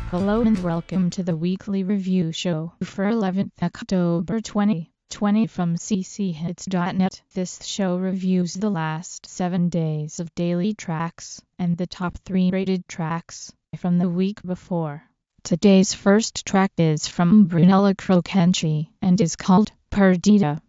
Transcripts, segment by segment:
Hello and welcome to the weekly review show for 11th October 2020 from cchits.net. This show reviews the last 7 days of daily tracks and the top 3 rated tracks from the week before. Today's first track is from Brunella Crocanci and is called Perdita.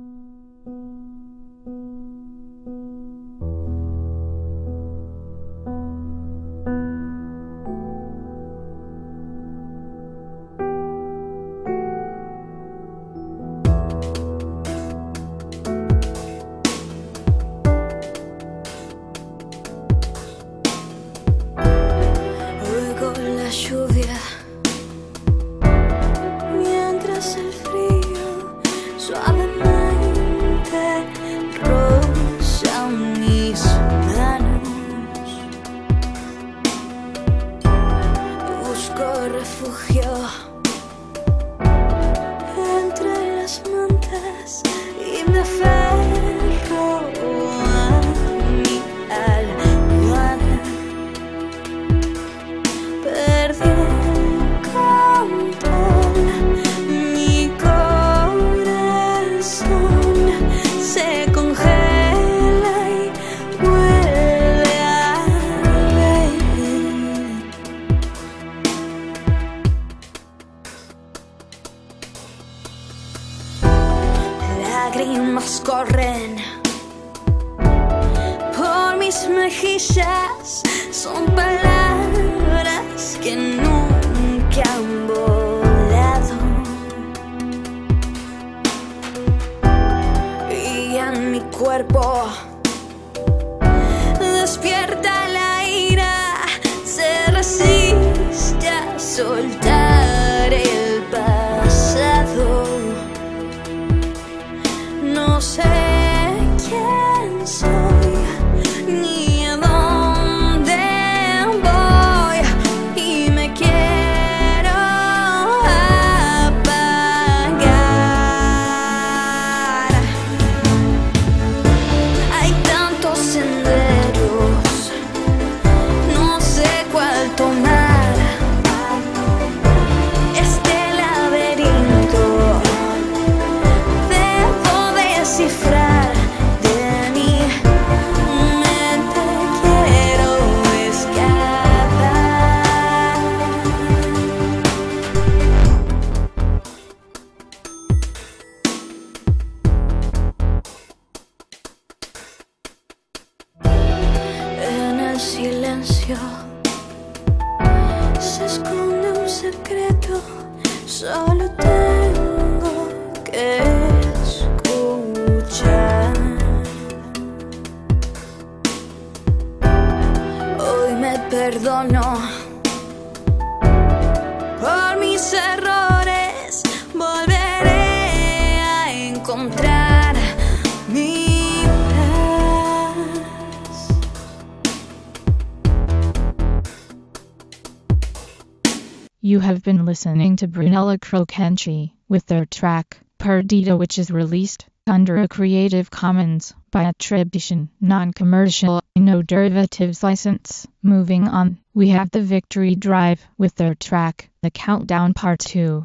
Lágrimas corren por mis mejillas, son palabras que nunca han volado, y en mi cuerpo despierta la ira, se resiste a soltar el pasado. No sé quién soy ni a dónde voy y me quiero apagar. Hay tantos senderos, no sé cuál tomar. Este laberinto descifrar de mi mente, quiero escapar. En el silencio se esconde un secreto, solo tengo que hoy me perdono por mis errores, volveré a encontrar mi paz. You have been listening to Brunella Crocanci with their track Perdita, which is released under a Creative Commons by attribution, non-commercial, no derivatives license. Moving on, we have the Victory Drive with their track The Countdown Part 2.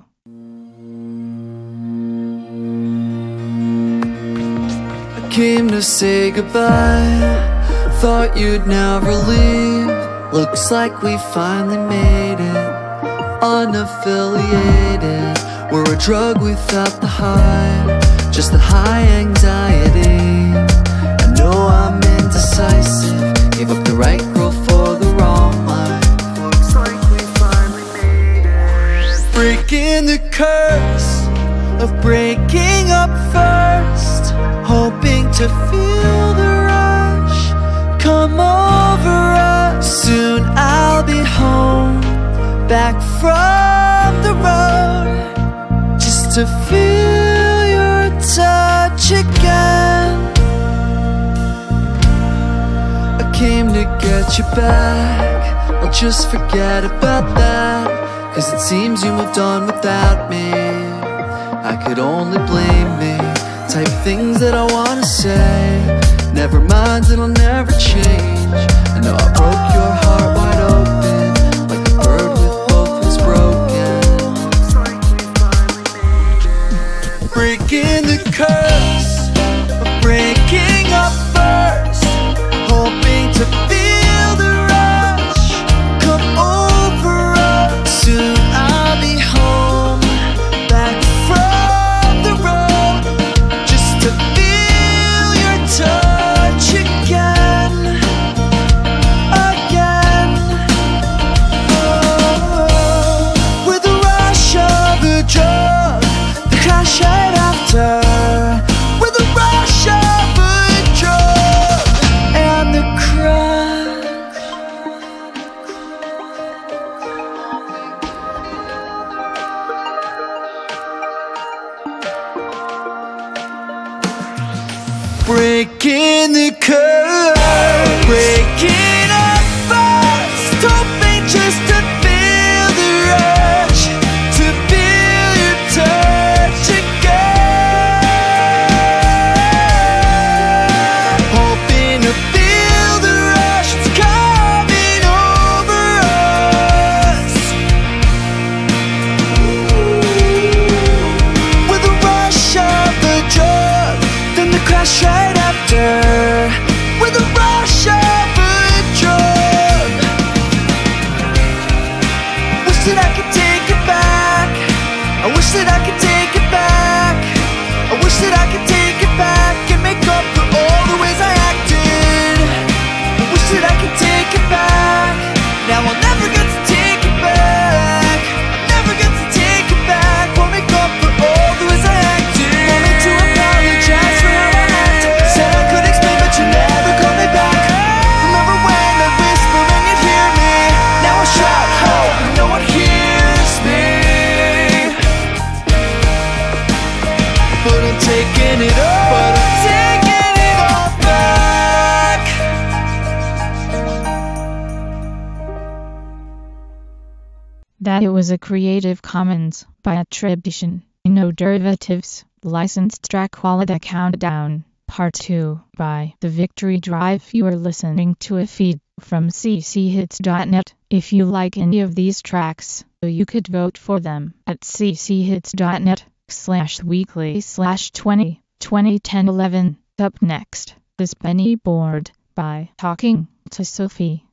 I came to say goodbye, thought you'd never leave. Looks like we finally made it, unaffiliated. We're a drug without the high, just the high anxiety. I know I'm indecisive, gave up the right girl for the wrong life. Looks like we finally made it. Breaking the curse of breaking up first, hoping to feel the rush come over us. Soon I'll be home, back from the road, just to feel your touch again. I came to get you back, I'll just forget about that, 'cause it seems you moved on without me. I could only blame me, type things that I wanna say. Never mind, it'll never change. I know I broke your heart wide open, like a bird with both in the curve. Breaking up fast, hoping just to feel the rush, to feel your touch again. Hoping to feel the rush, it's coming over us. With the rush of the drug, then the crash right after. With the rush of a drug. Wish that I could take it back. I wish that I could take it back. I wish that I could take it back and make up for all the ways I acted. I wish that I could take it back. Now I'll never get to take it back. I'll never get to take it back. Won't make up for all the ways I acted. Want me to apologize for how I acted. Said I could explain but you never called me back. Remember when I whispered and you'd hear me? Now I shout, hope no one hears me. But I'm taking it all. But I'm taking it all back. That it was a Creative Commons by attribution, no derivatives, licensed track Quality Countdown, Part 2 by The Victory Drive. You are listening to a feed from cchits.net. If you like any of these tracks, you could vote for them at cchits.net/weekly/201011. Up next is Penny Board by Talking to Sophie.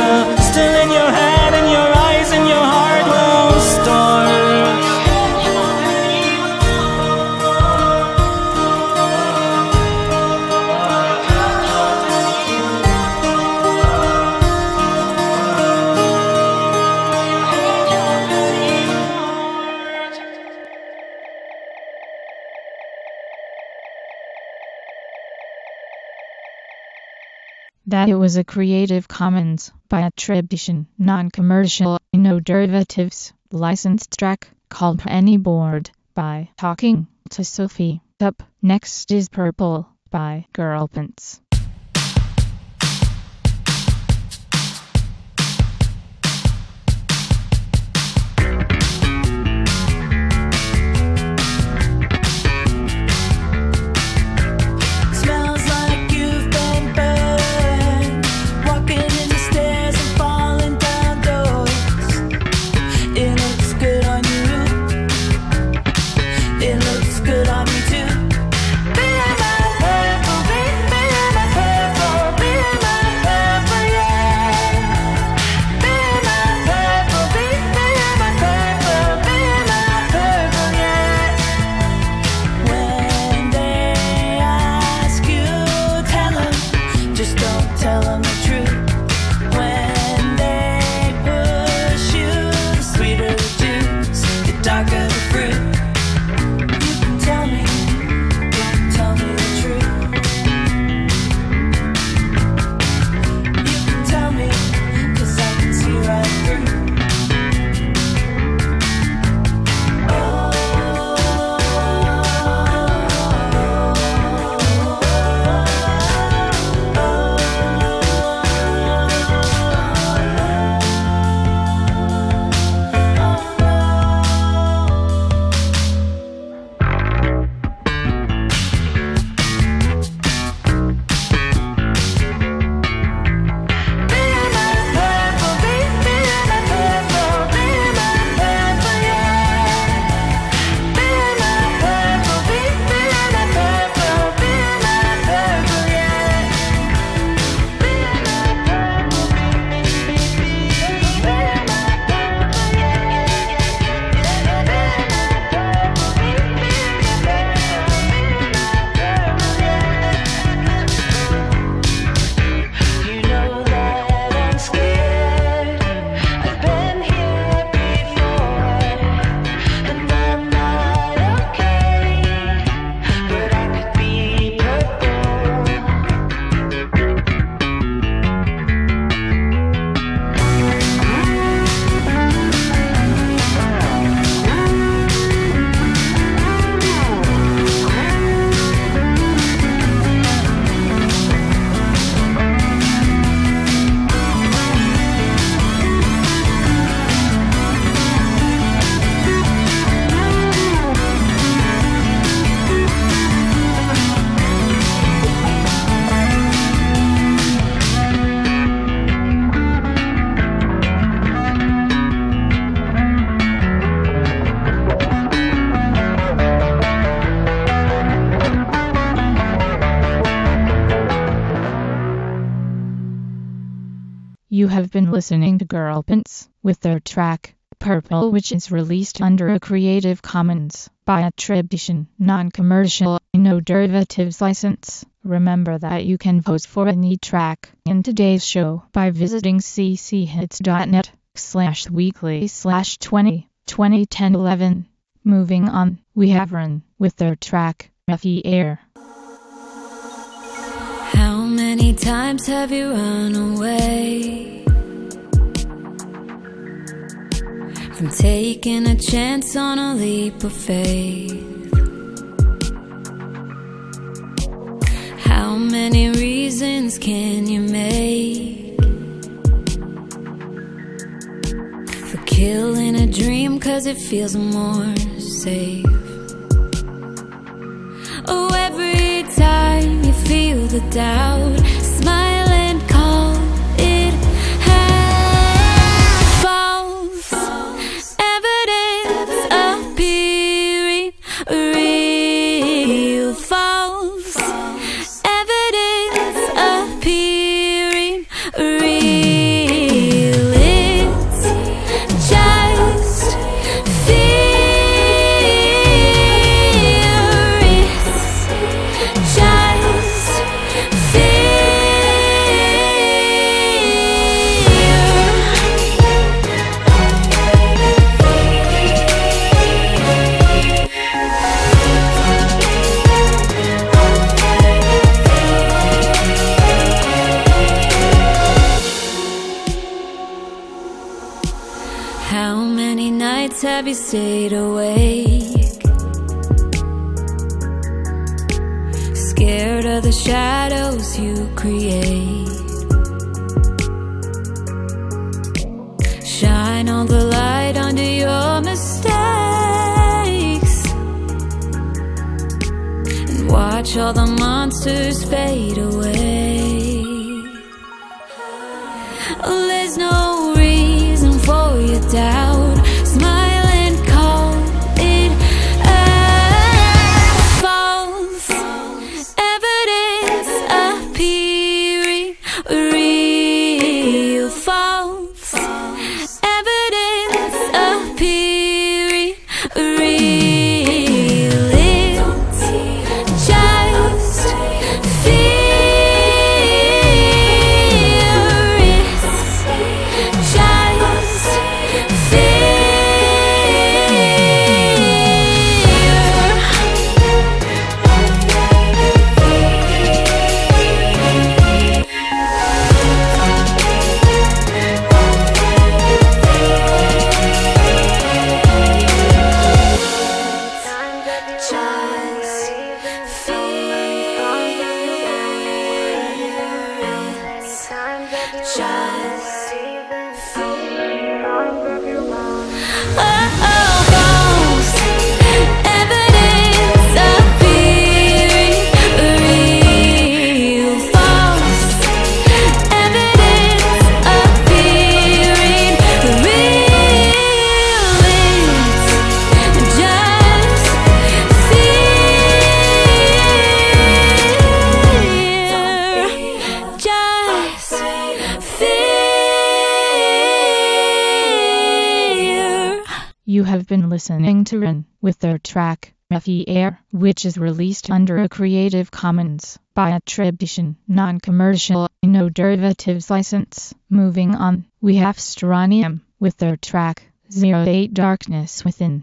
still in your head, in your eyes, and your heart won't start. That it was a Creative Commons by attribution, non-commercial, no derivatives, licensed track called Penny Board by Talking to Sophie. Up next is Purple by Girlpants. You have been listening to Girlpants with their track, Purple, which is released under a Creative Commons by attribution, non-commercial, no derivatives license. Remember that you can vote for any track in today's show by visiting cchits.net/weekly/201011. Moving on, we have Run with their track, Fe Air. How many times have you run away from taking a chance on a leap of faith? How many reasons can you make for killing a dream 'cause it feels more safe? Oh, every time you feel the doubt, smile and call it half false. Evidence appearing real. False evidence appearing real. How many nights have you stayed awake? Scared of the shadows you create. Shine all the light under your mistakes, and watch all the monsters fade away. Oh, there's no reason for your doubt. Smile and call it false evidence appearing real. False evidence appearing real. It's just fear. It's just You have been listening to Ren with their track Fe Air, which is released under a Creative Commons by attribution, non-commercial, no derivatives license. Moving on, we have Strontium with their track 08 Darkness Within.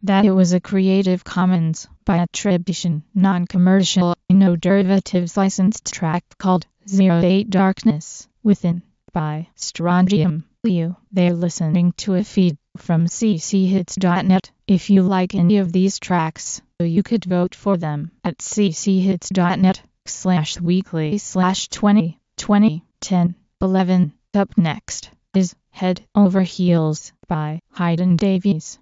that it was a Creative Commons by attribution, non-commercial, no derivatives licensed track called 08 Darkness Within by Strontium. They're listening to a feed from cchits.net. If you like any of these tracks, you could vote for them at cchits.net/weekly/20201011. Up next is Head Over Heels by Hayden Davies.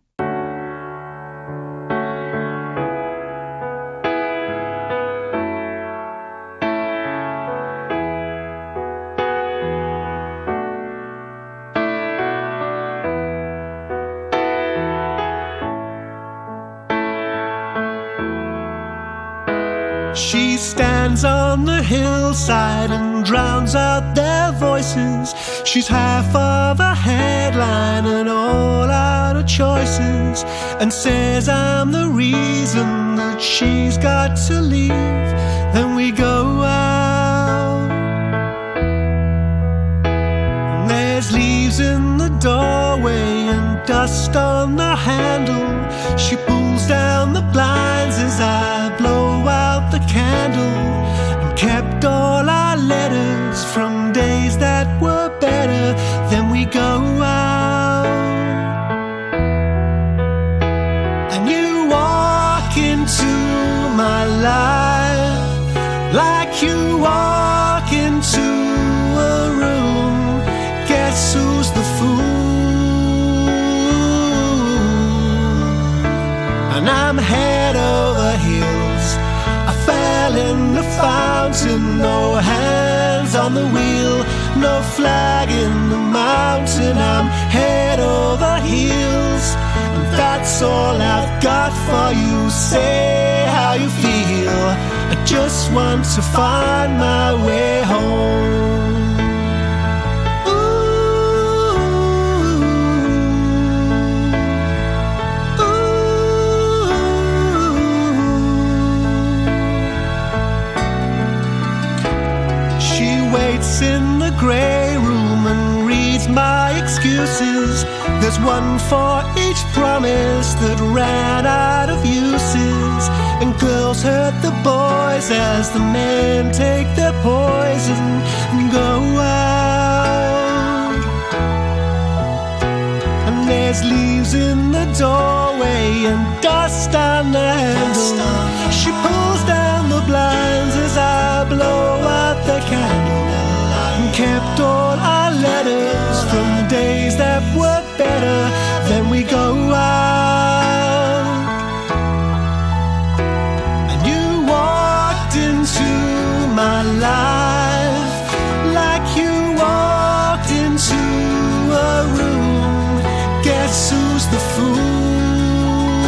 She stands on the hillside and drowns out their voices. She's half of a headline and all out of choices, and says I'm the reason that she's got to leave. Then we go out, and there's leaves in the doorway and dust on the handle. She pulls down the blinds as I blow out the candle, and kept all our letters from days that were better. Then we go out, and you walk into my life like you walk into a room. Guess who's the fool? And I'm head over heels. I fell in the fountain, no hands on the wheel, no flag in the mountain. I'm head over heels, and that's all I've got for you. Say how you feel. I just want to find my way home. In the grey room and reads my excuses. There's one for each promise that ran out of uses. And girls hurt the boys as the men take their poison and go out. And there's leaves in the doorway and dust on the handle. She pulls down the blinds as I blow out the candle. Kept all our letters from days that were better. Then we go out, and you walked into my life like you walked into a room. Guess who's the fool?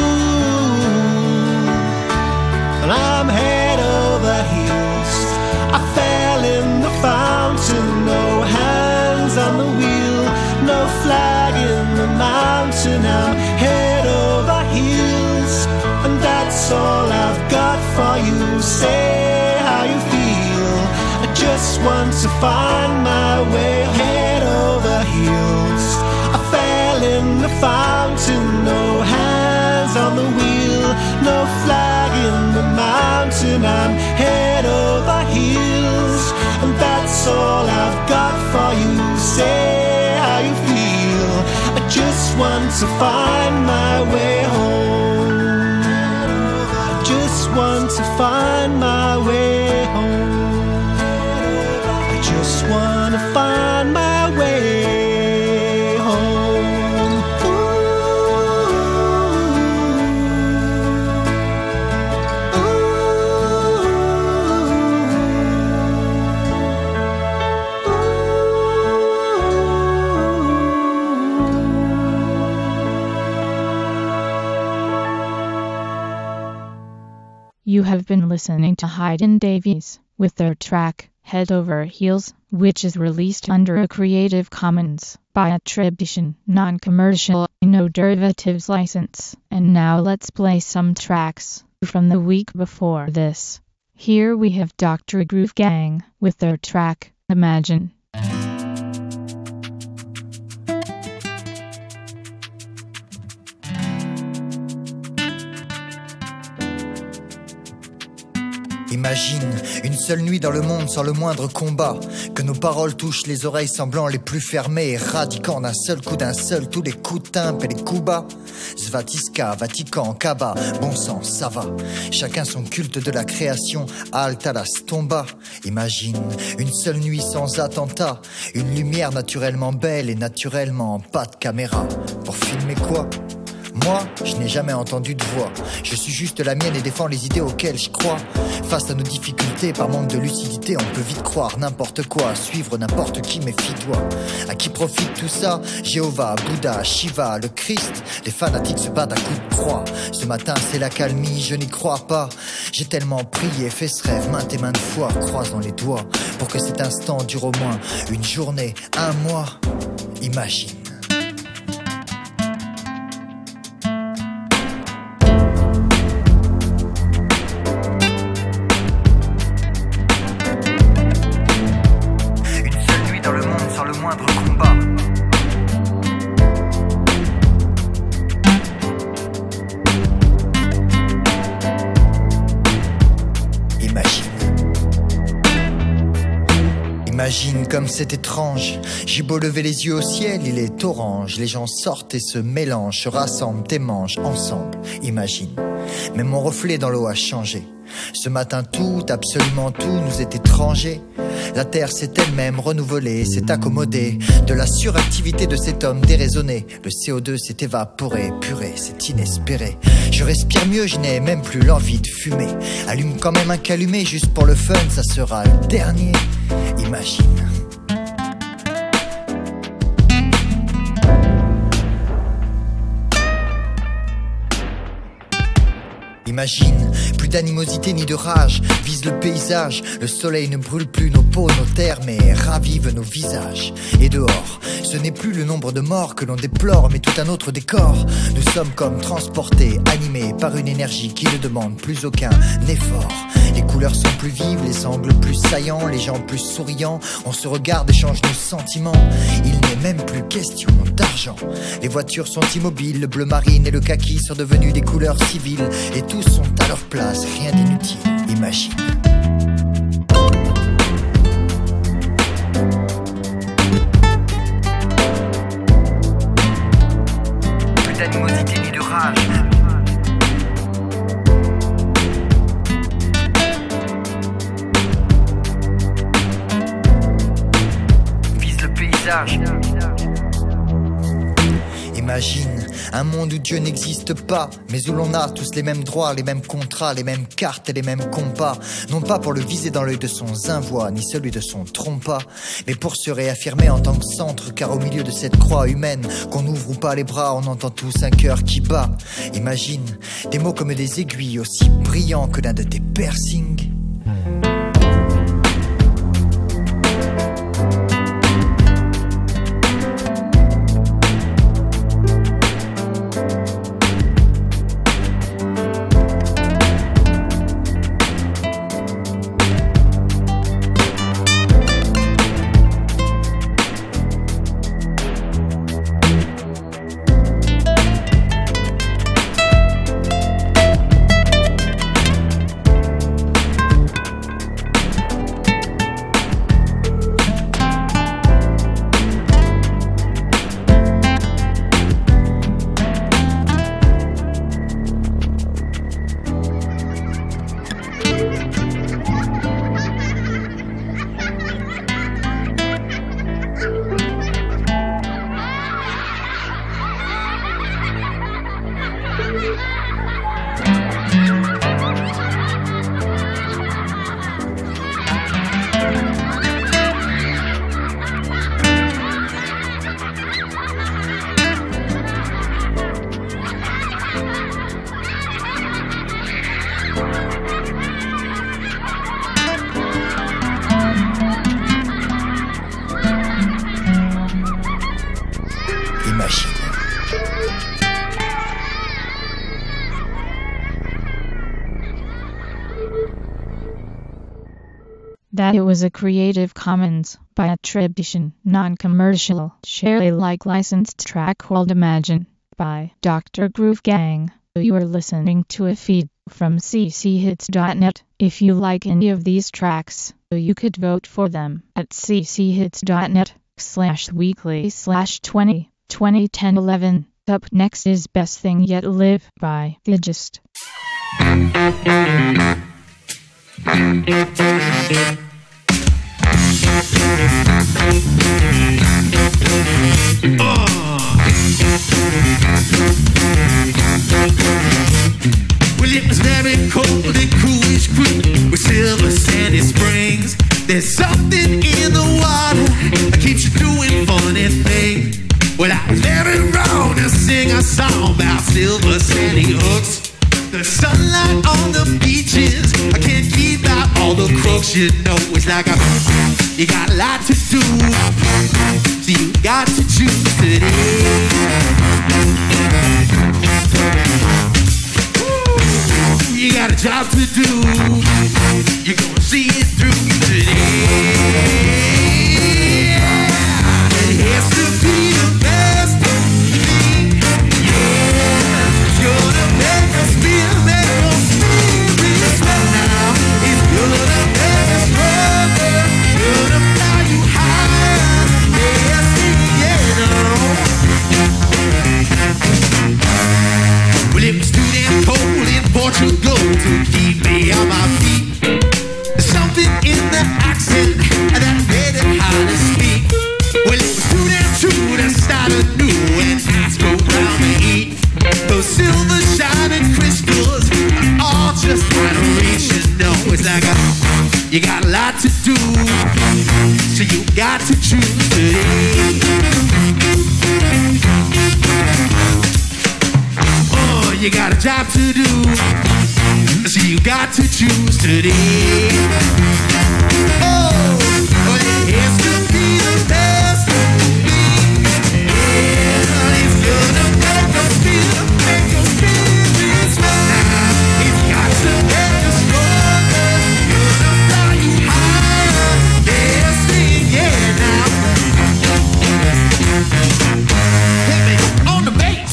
And I'm head over heels. I fell in the fountain, no hands on the wheel, no flag in the mountain. I'm head over heels, and that's all I've got for you. Say how you feel. I just want to find my way. Head over heels. I fell in the fountain, no hands on the wheel, no flag in the mountain. I'm head over heels, and that's all I've got for you. Say how you feel. I just want to find my way home. I just want to find my way home. I just want to find my way home. You have been listening to Hayden Davies with their track Head Over Heels, which is released under a Creative Commons by attribution, non-commercial, no derivatives license. And now let's play some tracks from the week before this. Here we have Dr. Groove Gang with their track Imagine. Imagine une seule nuit dans le monde sans le moindre combat, que nos paroles touchent les oreilles semblant les plus fermées, éradiquant d'un seul coup tous les coups de timbre et les coups bas. Svatiska, Vatican, Kaba, bon sang, ça va. Chacun son culte de la création, halte à la stomba. Imagine une seule nuit sans attentat, une lumière naturellement belle et naturellement pas de caméra. Pour filmer quoi ? Moi, je n'ai jamais entendu de voix. Je suis juste la mienne et défends les idées auxquelles je crois. Face à nos difficultés, par manque de lucidité, on peut vite croire n'importe quoi, suivre n'importe qui, méfie-toi. À qui profite tout ça ? Jéhovah, Bouddha, Shiva, le Christ. Les fanatiques se battent à coups de croix. Ce matin, c'est l'accalmie, je n'y crois pas. J'ai tellement prié, fait ce rêve maintes et maintes fois, croisant les doigts, pour que cet instant dure au moins une journée, un mois. Imagine. Imagine comme c'est étrange, j'ai beau lever les yeux au ciel, il est orange. Les gens sortent et se mélangent, se rassemblent et mangent ensemble. Imagine, même mon reflet dans l'eau a changé. Ce matin tout, absolument tout nous est étranger. La terre s'est elle-même renouvelée, s'est accommodée de la suractivité de cet homme déraisonné. Le CO2 s'est évaporé, purée, c'est inespéré. Je respire mieux, je n'ai même plus l'envie de fumer. Allume quand même un calumet juste pour le fun, ça sera le dernier. Imagine. Imagine, plus d'animosité ni de rage, vise le paysage, le soleil ne brûle plus nos peaux, nos terres, mais ravive nos visages. Et dehors, ce n'est plus le nombre de morts que l'on déplore, mais tout un autre décor. Nous sommes comme transportés, animés par une énergie qui ne demande plus aucun effort. Les couleurs sont plus vives, les angles plus saillants, les gens plus souriants. On se regarde, échange nos sentiments. Il n'est même plus question d'argent. Les voitures sont immobiles, le bleu marine et le kaki sont devenus des couleurs civiles. Et tous sont à leur place, rien d'inutile. Imagine. Plus d'animosité ni de rage. Imagine un monde où Dieu n'existe pas, mais où l'on a tous les mêmes droits, les mêmes contrats, les mêmes cartes et les mêmes compas. Non pas pour le viser dans l'œil de son zinvoix, ni celui de son trompa, mais pour se réaffirmer en tant que centre, car au milieu de cette croix humaine, qu'on ouvre ou pas les bras, on entend tous un cœur qui bat. Imagine des mots comme des aiguilles, aussi brillants que l'un de tes piercings. That it was a Creative Commons by attribution, non-commercial, share Alike licensed track called Imagine by Dr. Groove Gang. You are listening to a feed from cchits.net. If you like any of these tracks, you could vote for them at cchits.net/weekly/201011. Up next is Best Thing Yet Live by The Gist. Well, it was very cold and coolish creek with silver sandy springs. There's something in the water that keeps you doing funny things. Well, I was very wrong to sing a song about silver sandy hooks. The sunlight on the beaches, I can't keep out all the crooks. You know, it's like you got a lot to do, so you got to choose today. You got a job to do, you're gonna see it through today. It has to be the best thing, yeah. It's gonna make us feel, make us feel sweat now. It's gonna make us stronger, gonna fly you higher. Best thing, yeah, no. Well, it was too damn cold in Portugal to keep me on my feet. There's something in the accent that made it hard to speak. Well, it was too damn true to start anew and ask around to eat. Those silver shining crystals are all just out of reach. You know, it's like you got a lot to do, so you got to choose today. You got a job to do, so you got to choose today. Oh, well, it has to be the best thing. Yeah, it's gonna make us feel, make us feel sweat now. It's got to make us stronger, gonna fly you higher. Best thing, yeah, now. Hit me on the bass.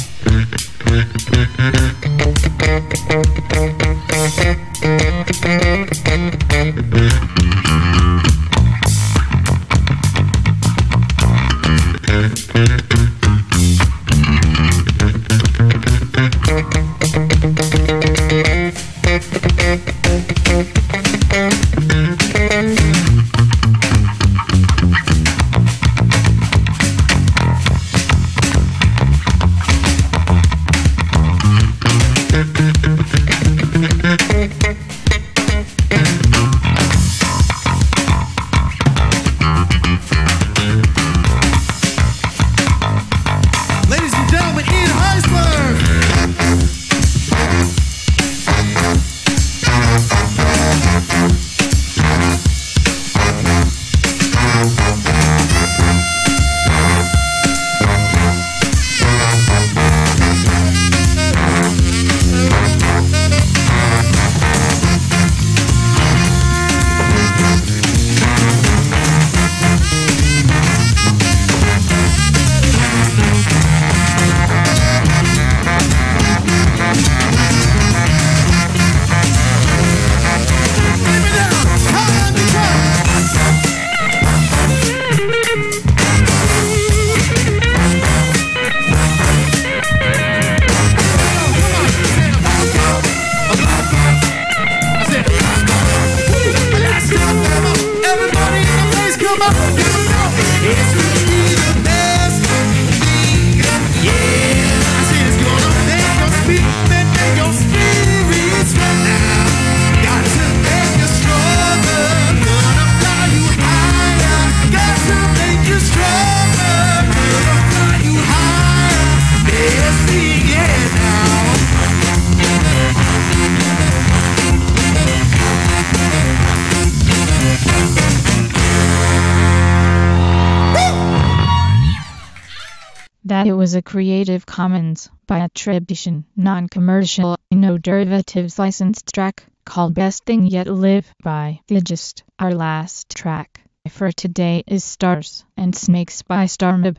That it was a Creative Commons by attribution, non-commercial, no derivatives licensed track called Best Thing Yet Live by The Gist. Our last track for today is Stars and Snakes by Starmob.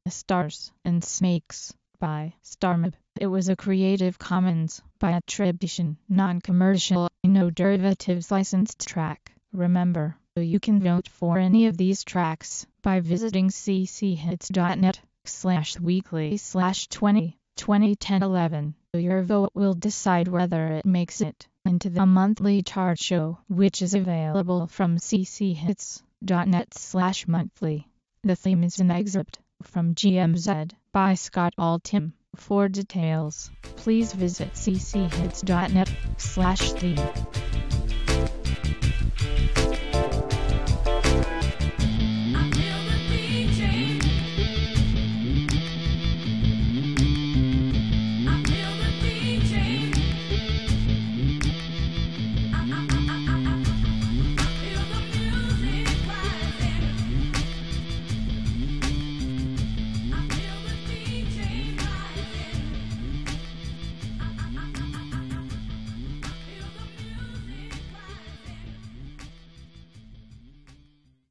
Stars and Snakes by StarMap. It was a Creative Commons by attribution, non-commercial, no derivatives licensed track. Remember, you can vote for any of these tracks by visiting cchits.net/weekly/201011. Your vote will decide whether it makes it into the monthly chart show, which is available from cchits.net/monthly. The theme is an excerpt from GMZ by Scott Altham. For details, please visit cchits.net/theme.